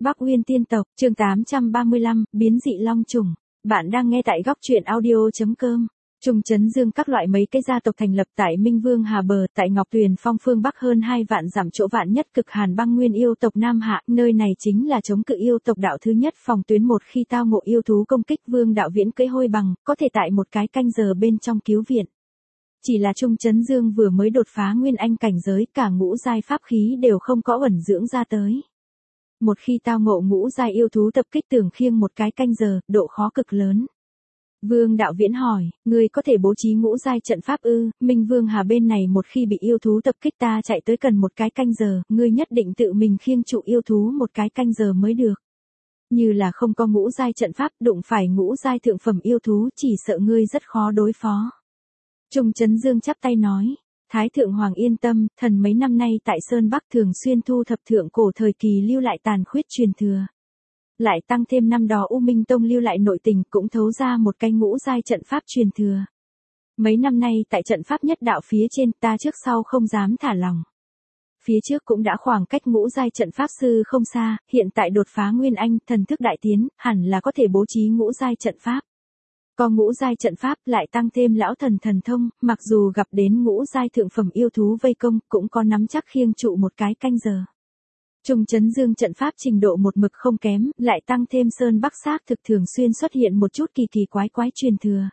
Bắc Uyên tiên tộc, chương 835, biến dị long trùng. Bạn đang nghe tại góc truyện audio.com. Trung Trấn Dương các loại mấy cái gia tộc thành lập tại Minh Vương Hà Bờ, tại Ngọc Tuyền Phong phương Bắc hơn 2 vạn dặm chỗ vạn nhất cực hàn băng nguyên yêu tộc Nam Hạ, nơi này chính là chống cự yêu tộc đạo thứ nhất phòng tuyến một khi tao ngộ yêu thú công kích Vương đạo viễn cưỡi hôi bằng, có thể tại một cái canh giờ bên trong cứu viện. Chỉ là Trung Trấn Dương vừa mới đột phá nguyên anh cảnh giới, cả ngũ giai pháp khí đều không có ẩn dưỡng ra tới. Một khi tao ngộ ngũ giai yêu thú tập kích tưởng khiêng một cái canh giờ, độ khó cực lớn. Vương đạo viễn hỏi, ngươi có thể bố trí ngũ giai trận pháp ư? Minh Vương Hà bên này một khi bị yêu thú tập kích ta chạy tới cần một cái canh giờ, ngươi nhất định tự mình khiêng trụ yêu thú một cái canh giờ mới được. Như là không có ngũ giai trận pháp, đụng phải ngũ giai thượng phẩm yêu thú, chỉ sợ ngươi rất khó đối phó. Trung Trấn Dương chắp tay nói, Thái Thượng Hoàng yên tâm, thần mấy năm nay tại Sơn Bắc thường xuyên thu thập thượng cổ thời kỳ lưu lại tàn khuyết truyền thừa. Lại tăng thêm năm đó U Minh Tông lưu lại nội tình cũng thấu ra một cái ngũ giai trận pháp truyền thừa. Mấy năm nay tại trận pháp nhất đạo phía trên ta trước sau không dám thả lòng. Phía trước cũng đã khoảng cách ngũ giai trận pháp sư không xa, hiện tại đột phá nguyên anh, thần thức đại tiến, hẳn là có thể bố trí ngũ giai trận pháp. Có ngũ giai trận pháp lại tăng thêm lão thần thần thông, mặc dù gặp đến ngũ giai thượng phẩm yêu thú vây công, cũng có nắm chắc khiêng trụ một cái canh giờ. Trung Trấn Dương trận pháp trình độ một mực không kém, lại tăng thêm Sơn Bắc xác thực thường xuyên xuất hiện một chút kỳ kỳ quái truyền thừa.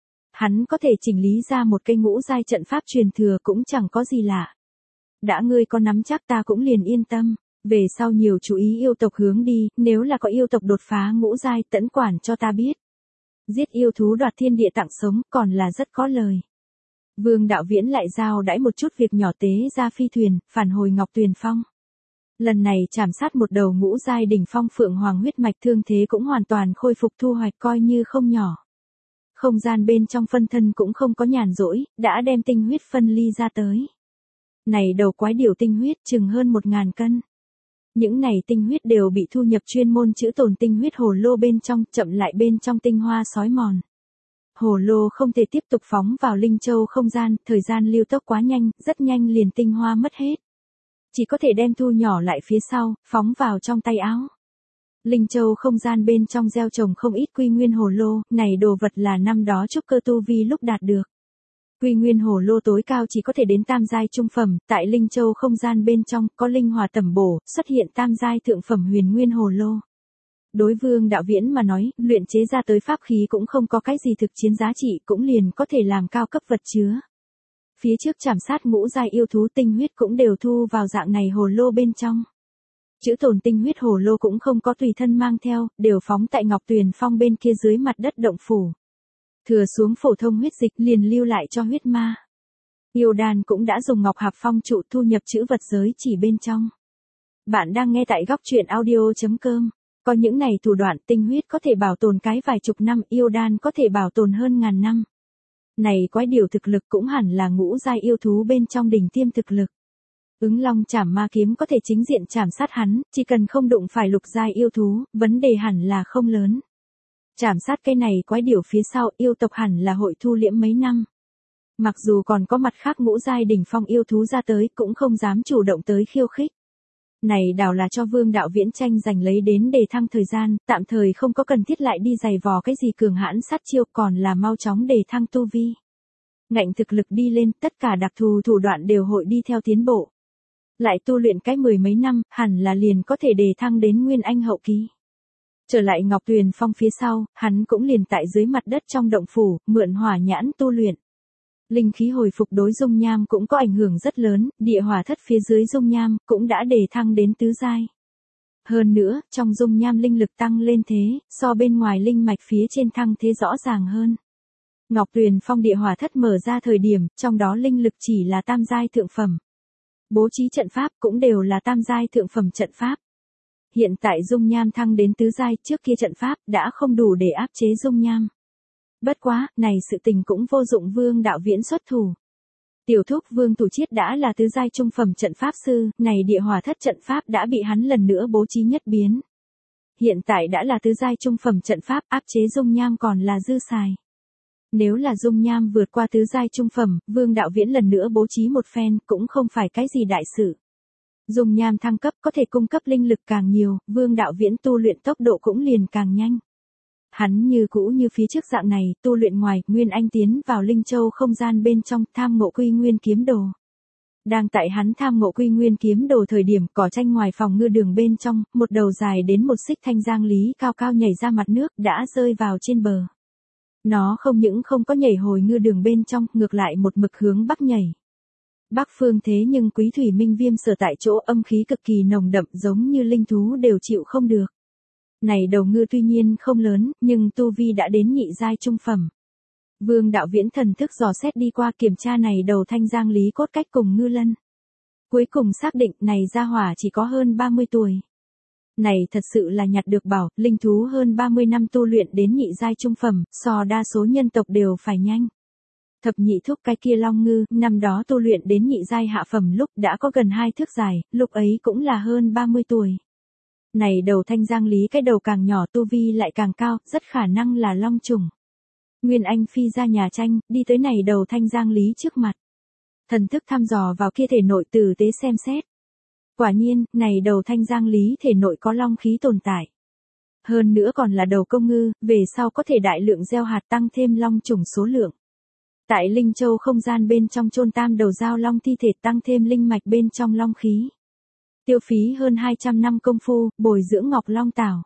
Hắn có thể chỉnh lý ra một cây ngũ giai trận pháp truyền thừa cũng chẳng có gì lạ. Đã ngươi có nắm chắc ta cũng liền yên tâm, về sau nhiều chú ý yêu tộc hướng đi, nếu là có yêu tộc đột phá ngũ giai tẫn quản cho ta biết. Giết yêu thú đoạt thiên địa tặng sống còn là rất có lời. Vương đạo viễn lại giao đãi một chút việc nhỏ tế ra phi thuyền, phản hồi Ngọc Tuyền Phong. Lần này chảm sát một đầu ngũ giai đỉnh phong phượng hoàng huyết mạch thương thế cũng hoàn toàn khôi phục thu hoạch coi như không nhỏ. Không gian bên trong phân thân cũng không có nhàn rỗi, đã đem tinh huyết phân ly ra tới. Này đầu quái điểu tinh huyết chừng hơn 1000 cân. Những này tinh huyết đều bị thu nhập chuyên môn chữ tồn tinh huyết hồ lô bên trong, chậm lại bên trong tinh hoa sói mòn. Hồ lô không thể tiếp tục phóng vào linh châu không gian, thời gian lưu tốc quá nhanh, rất nhanh liền tinh hoa mất hết. Chỉ có thể đem thu nhỏ lại phía sau, phóng vào trong tay áo. Linh châu không gian bên trong gieo trồng không ít quy nguyên hồ lô, này đồ vật là năm đó trúc cơ tu vi lúc đạt được. Quy nguyên hồ lô tối cao chỉ có thể đến tam giai trung phẩm, tại linh châu không gian bên trong có linh hỏa tẩm bổ, xuất hiện tam giai thượng phẩm huyền nguyên hồ lô. Đối Vương đạo viễn mà nói, luyện chế ra tới pháp khí cũng không có cái gì thực chiến giá trị, cũng liền có thể làm cao cấp vật chứa. Phía trước chảm sát ngũ giai yêu thú tinh huyết cũng đều thu vào dạng này hồ lô bên trong. Chữ tồn tinh huyết hồ lô cũng không có tùy thân mang theo, đều phóng tại Ngọc Tuyền Phong bên kia dưới mặt đất động phủ. Thừa xuống phổ thông huyết dịch liền lưu lại cho huyết ma. Yêu đan cũng đã dùng ngọc hạp phong trụ thu nhập chữ vật giới chỉ bên trong. Bạn đang nghe tại góc truyện audio.com. Có những này thủ đoạn tinh huyết có thể bảo tồn cái vài chục năm, yêu đan có thể bảo tồn hơn 1000 năm. Này quái điều thực lực cũng hẳn là ngũ giai yêu thú bên trong đỉnh tiêm thực lực. Ứng long chảm ma kiếm có thể chính diện chảm sát hắn, chỉ cần không đụng phải lục giai yêu thú, vấn đề hẳn là không lớn. Chảm sát cái này quái điều phía sau, yêu tộc hẳn là hội thu liễm mấy năm. Mặc dù còn có mặt khác ngũ giai đỉnh phong yêu thú ra tới, cũng không dám chủ động tới khiêu khích. Này đảo là cho Vương đạo viễn tranh giành lấy đến đề thăng thời gian, tạm thời không có cần thiết lại đi giày vò cái gì cường hãn sát chiêu, còn là mau chóng đề thăng tu vi. Ngạnh thực lực đi lên, tất cả đặc thù thủ đoạn đều hội đi theo tiến bộ. Lại tu luyện cái 10 mấy năm, hẳn là liền có thể đề thăng đến nguyên anh hậu kỳ. Trở lại Ngọc Tuyền Phong phía sau, hắn cũng liền tại dưới mặt đất trong động phủ, mượn hỏa nhãn tu luyện. Linh khí hồi phục đối dung nham cũng có ảnh hưởng rất lớn, địa hỏa thất phía dưới dung nham cũng đã đề thăng đến tứ giai. Hơn nữa, trong dung nham linh lực tăng lên thế, so bên ngoài linh mạch phía trên thăng thế rõ ràng hơn. Ngọc Tuyền Phong địa hỏa thất mở ra thời điểm, trong đó linh lực chỉ là tam giai thượng phẩm. Bố trí trận pháp cũng đều là tam giai thượng phẩm trận pháp. Hiện tại dung nham thăng đến tứ giai, trước kia trận pháp đã không đủ để áp chế dung nham. Bất quá, này sự tình cũng vô dụng Vương đạo viễn xuất thủ. Tiểu thúc Vương Thủ Chiết đã là tứ giai trung phẩm trận pháp sư, này địa hỏa thất trận pháp đã bị hắn lần nữa bố trí nhất biến. Hiện tại đã là tứ giai trung phẩm trận pháp, áp chế dung nham còn là dư xài. Nếu là dung nham vượt qua tứ giai trung phẩm, Vương đạo viễn lần nữa bố trí một phen cũng không phải cái gì đại sự. Dung nham thăng cấp có thể cung cấp linh lực càng nhiều, Vương Đạo Viễn tu luyện tốc độ cũng liền càng nhanh. Hắn như cũ như phía trước dạng này, tu luyện ngoài, Nguyên Anh tiến vào Linh Châu không gian bên trong, tham ngộ Quy Nguyên kiếm đồ. Đang tại hắn tham ngộ Quy Nguyên kiếm đồ thời điểm, cỏ tranh ngoài phòng ngư đường bên trong, một đầu dài đến một xích thanh giang lý cao cao nhảy ra mặt nước, đã rơi vào trên bờ. Nó không những không có nhảy hồi ngư đường bên trong, ngược lại một mực hướng bắc nhảy. Bắc phương thế nhưng Quý Thủy Minh Viêm sở tại chỗ âm khí cực kỳ nồng đậm, giống như linh thú đều chịu không được. Này đầu ngư tuy nhiên không lớn, nhưng tu vi đã đến nhị giai trung phẩm. Vương Đạo Viễn thần thức dò xét đi qua kiểm tra này đầu thanh giang lý cốt cách cùng ngư lân. Cuối cùng xác định này gia hỏa chỉ có hơn 30 tuổi. Này thật sự là nhặt được bảo, linh thú hơn 30 năm tu luyện đến nhị giai trung phẩm, so đa số nhân tộc đều phải nhanh. Thập nhị thúc cái kia long ngư, năm đó tu luyện đến nhị giai hạ phẩm lúc đã có gần 2 thước dài, lúc ấy cũng là hơn 30 tuổi. Này đầu thanh giang lý cái đầu càng nhỏ tu vi lại càng cao, rất khả năng là long trùng. Nguyên Anh phi ra nhà tranh, đi tới này đầu thanh giang lý trước mặt. Thần thức thăm dò vào kia thể nội tử tế xem xét. Quả nhiên, này đầu thanh giang lý thể nội có long khí tồn tại. Hơn nữa còn là đầu công ngư, về sau có thể đại lượng gieo hạt tăng thêm long trùng số lượng. Tại Linh Châu không gian bên trong chôn tam đầu giao long thi thể tăng thêm linh mạch bên trong long khí. Tiêu phí hơn 200 năm công phu, bồi dưỡng ngọc long tảo.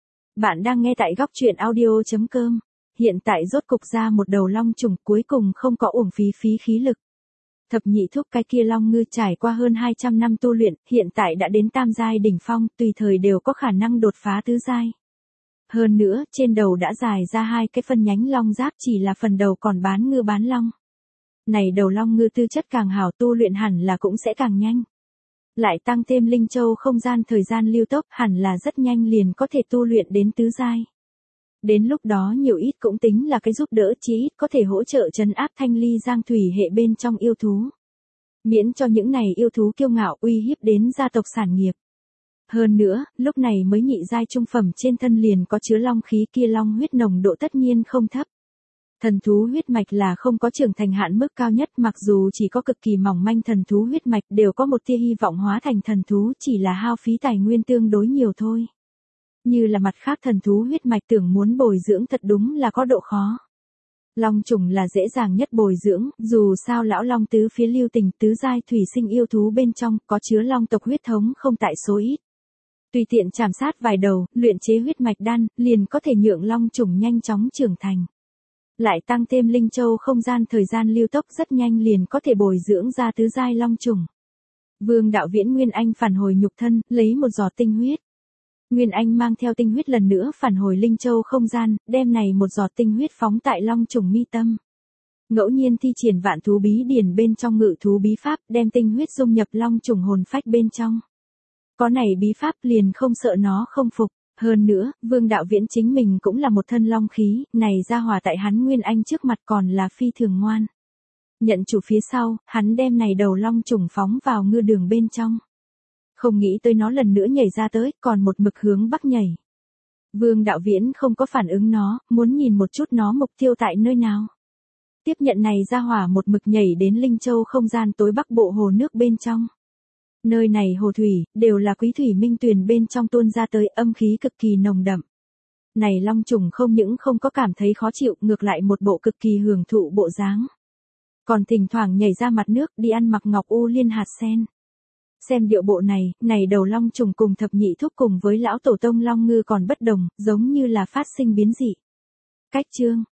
Bạn đang nghe tại góc truyện audio.com. Hiện tại rốt cục ra một đầu long trùng, cuối cùng không có uổng phí khí lực. Thập nhị thúc cái kia long ngư trải qua hơn 200 năm tu luyện, hiện tại đã đến tam giai đỉnh phong, tùy thời đều có khả năng đột phá tứ giai. Hơn nữa, trên đầu đã dài ra 2 cái phân nhánh long giáp, chỉ là phần đầu còn bán ngư bán long. Này đầu long ngư tư chất càng hảo, tu luyện hẳn là cũng sẽ càng nhanh. Lại tăng thêm Linh Châu không gian thời gian lưu tốc, hẳn là rất nhanh liền có thể tu luyện đến tứ giai. Đến lúc đó nhiều ít cũng tính là cái giúp đỡ, chí ít có thể hỗ trợ trấn áp thanh ly giang thủy hệ bên trong yêu thú. Miễn cho những này yêu thú kiêu ngạo uy hiếp đến gia tộc sản nghiệp. Hơn nữa, lúc này mới nhị giai trung phẩm trên thân liền có chứa long khí, kia long huyết nồng độ tất nhiên không thấp. Thần thú huyết mạch là không có trưởng thành hạn mức cao nhất, mặc dù chỉ có cực kỳ mỏng manh thần thú huyết mạch đều có một tia hy vọng hóa thành thần thú, chỉ là hao phí tài nguyên tương đối nhiều thôi. Như là mặt khác thần thú huyết mạch tưởng muốn bồi dưỡng thật đúng là có độ khó. Long trùng là dễ dàng nhất bồi dưỡng, dù sao lão long tứ phía lưu tình tứ giai thủy sinh yêu thú bên trong có chứa long tộc huyết thống không tại số ít. Tùy tiện chạm sát vài đầu, luyện chế huyết mạch đan, liền có thể nhượng long trùng nhanh chóng trưởng thành. Lại tăng thêm Linh Châu không gian thời gian lưu tốc rất nhanh liền có thể bồi dưỡng ra tứ giai long trùng. Vương Đạo Viễn Nguyên Anh phản hồi nhục thân, lấy một giọt tinh huyết. Nguyên Anh mang theo tinh huyết lần nữa phản hồi Linh Châu không gian, đem này một giọt tinh huyết phóng tại long trùng mi tâm. Ngẫu nhiên thi triển vạn thú bí điển bên trong ngự thú bí pháp, đem tinh huyết dung nhập long trùng hồn phách bên trong. Có này bí pháp liền không sợ nó không phục. Hơn nữa, Vương Đạo Viễn chính mình cũng là một thân long khí, này ra hòa tại hắn Nguyên Anh trước mặt còn là phi thường ngoan. Nhận chủ phía sau, hắn đem này đầu long trùng phóng vào ngư đường bên trong. Không nghĩ tới nó lần nữa nhảy ra tới, còn một mực hướng bắc nhảy. Vương Đạo Viễn không có phản ứng nó, muốn nhìn một chút nó mục tiêu tại nơi nào. Tiếp nhận này ra hỏa một mực nhảy đến Linh Châu không gian tối bắc bộ hồ nước bên trong. Nơi này hồ thủy, đều là Quý Thủy Minh Tuyền bên trong tuôn ra tới, âm khí cực kỳ nồng đậm. Này long trùng không những không có cảm thấy khó chịu, ngược lại một bộ cực kỳ hưởng thụ bộ dáng. Còn thỉnh thoảng nhảy ra mặt nước đi ăn mặc ngọc u liên hạt sen. Xem điệu bộ này đầu long trùng cùng thập nhị thúc cùng với lão tổ tông long ngư còn bất đồng, giống như là phát sinh biến dị. Cách chương